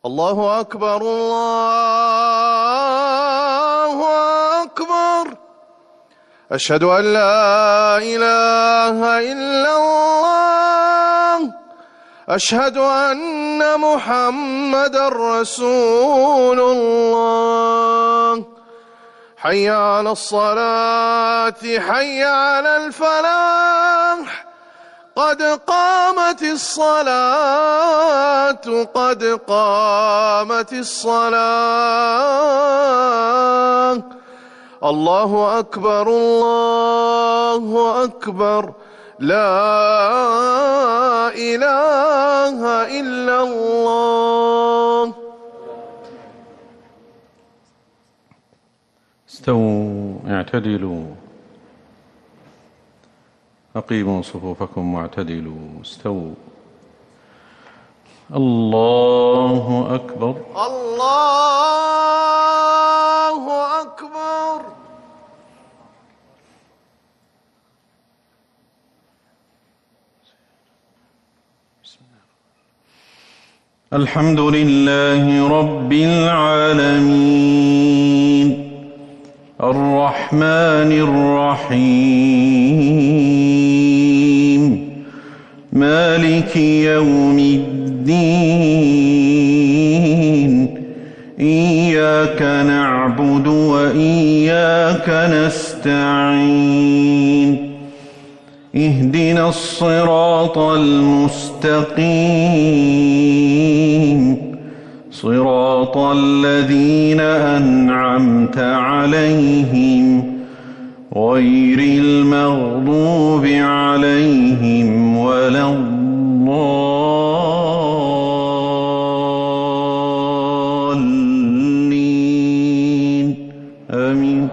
الله أكبر الله أكبر. أشهد أن لا إله إلا الله. أشهد أن محمدًا رسول الله. حي على الصلاة حي على الفلاح. قد قامت الصلاة قد قامت الصلاة. الله أكبر الله أكبر. لا إله إلا الله. استووا اعتدلوا، أقيموا صفوفكم واعتدلوا. استووا. الله أكبر الله أكبر. الحمد لله رب العالمين الرحمن الرحيم مالك يوم الدين. إياك نعبد وإياك نستعين. اهدنا الصراط المستقيم صراط الذين أنعمت عليهم غير المغضوب عليهم ولا الضالين. آمين.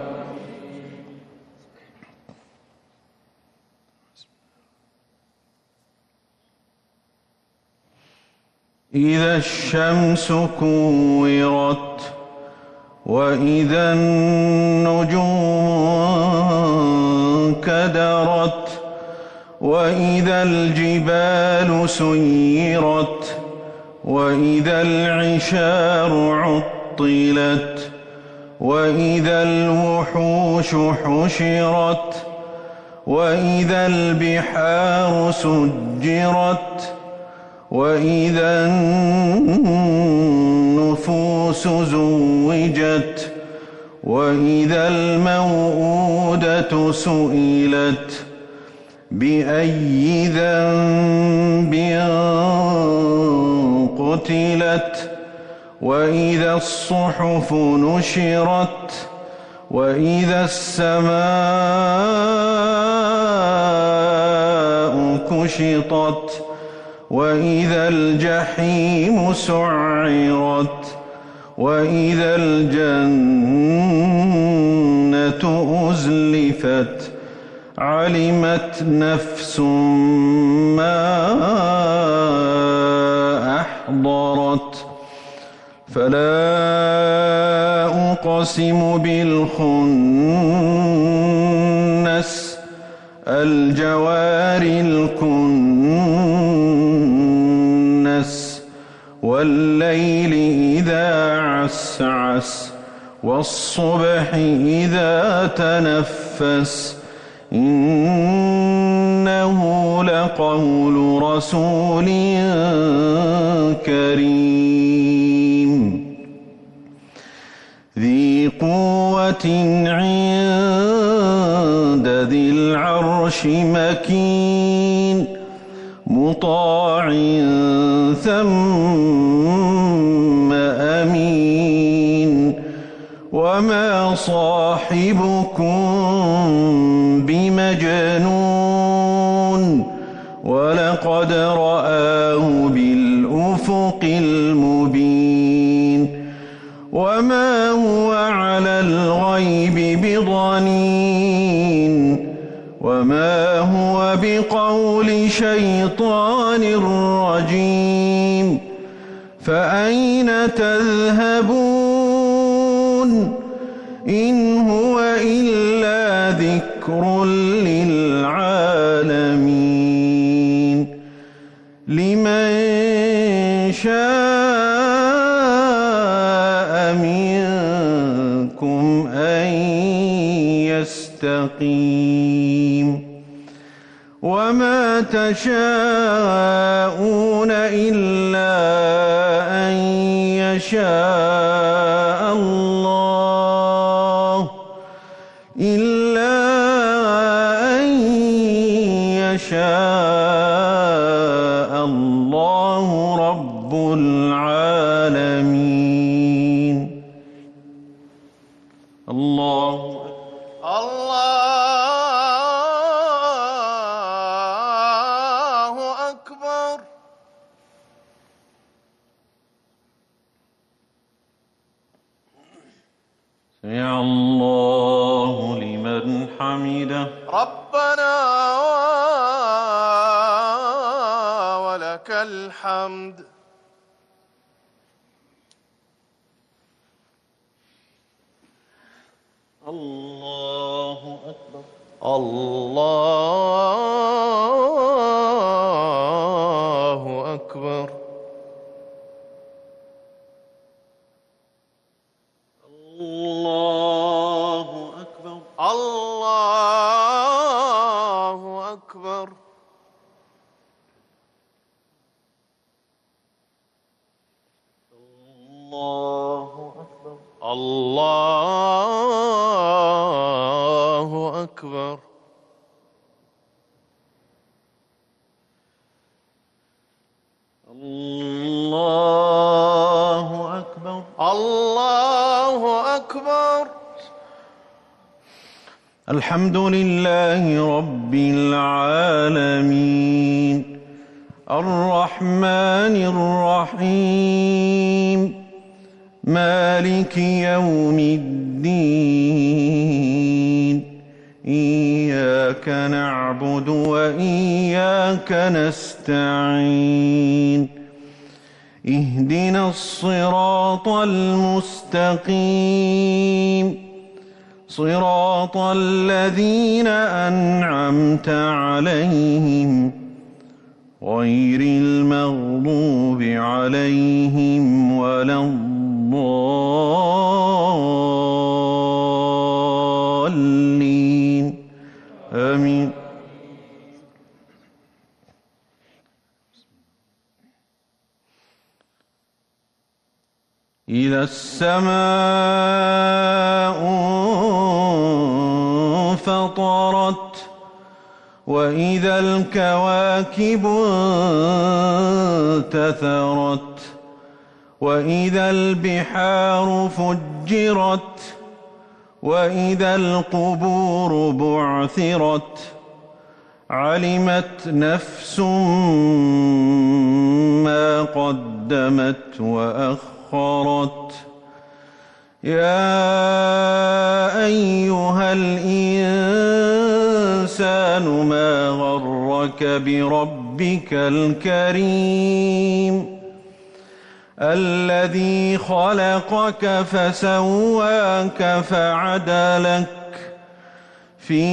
إذا الشمس كورت وإذا النجوم كدرت وإذا الجبال سيرت وإذا العشار عطلت وإذا الوحوش حشرت وإذا البحار سجرت وإذا النفوس زوجت وإذا الموءودة سئلت بأي ذنب قتلت وإذا الصحف نشرت وإذا السماء كشطت وإذا الجحيم سعرت وإذا الجنة أزلفت. علمت نفس ما أحضرت. فلا أقسم بالخنس الجوار الكنس والليل إذا عسعس والصبح إذا تنفس. إنه لقول رسول كريم ذي قوة عند ذي العرش مكين مطاع ثم أمين. وما صاحبكم بمجنون ولقد رآه بالأفق المبين. وما هو على الغيب بضنين وما هو بقول شيطان رجيم. فأين تذهبون إن هو إلا ذكر للعالمين لمن شاء مستقيم وما تشاءون إلا أن يشاء الله رب العالمين. الله أكبر. سمع الله لمن حمده. ربنا ولك الحمد. الله أكبر. الله أكبر. الله أكبر. الله أكبر. الله أكبر. الله أكبر. الله أكبر. الله أكبر. الحمد لله رب العالمين الرحمن الرحيم مالك يوم الدين إياك نعبد وإياك نستعين اهدنا الصراط المستقيم صراط الذين أنعمت عليهم غير المغضوب عليهم ولا الضالين آمين. إذا السماء انفطرت وإذا الكواكب انتثرت وإذا البحار فجرت وإذا القبور بعثرت علمت نفس ما قدمت وأخرت يا أيها الإنسان ما غرك بربك الكريم الذي خلقك فسواك فعدلك في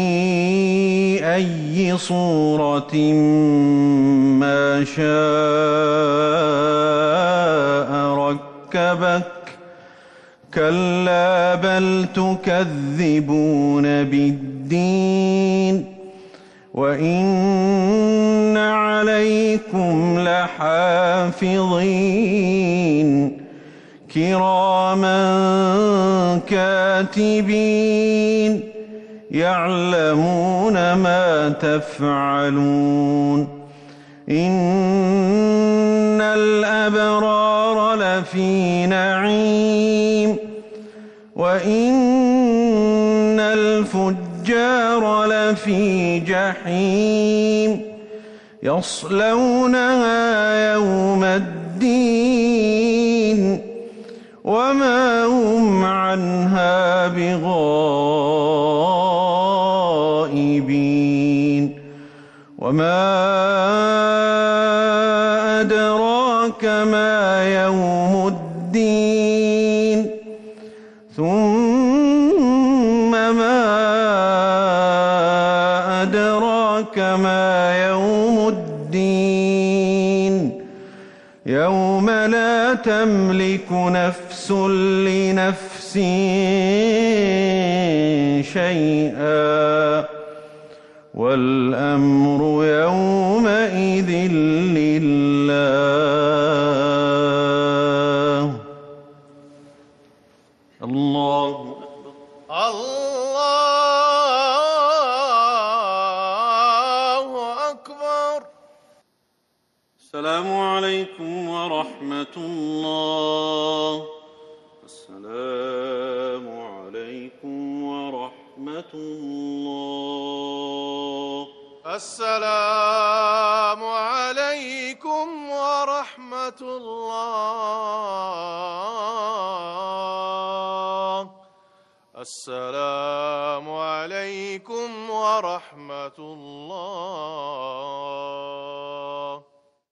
أي صورة ما شاء ركبك كلا بل تكذبون بالدين وإن عليكم لحافظين كراما كاتبين يعلمون ما تفعلون إن الأبرار لفي نعيم وإن الفجار لفي جحيم يصلونها يوم الدين وما هم عنها بغائبين وما أدراك ما يوم الدين ثم ما أدراك ما يوم الدين يوم لا تملك نفس لنفس شيئا والأمر يومئذ لله. الله أكبر. الله أكبر. السلام عليكم ورحمة الله. السلام عليكم ورحمة الله. السلام عليكم ورحمة الله. السلام عليكم ورحمة الله.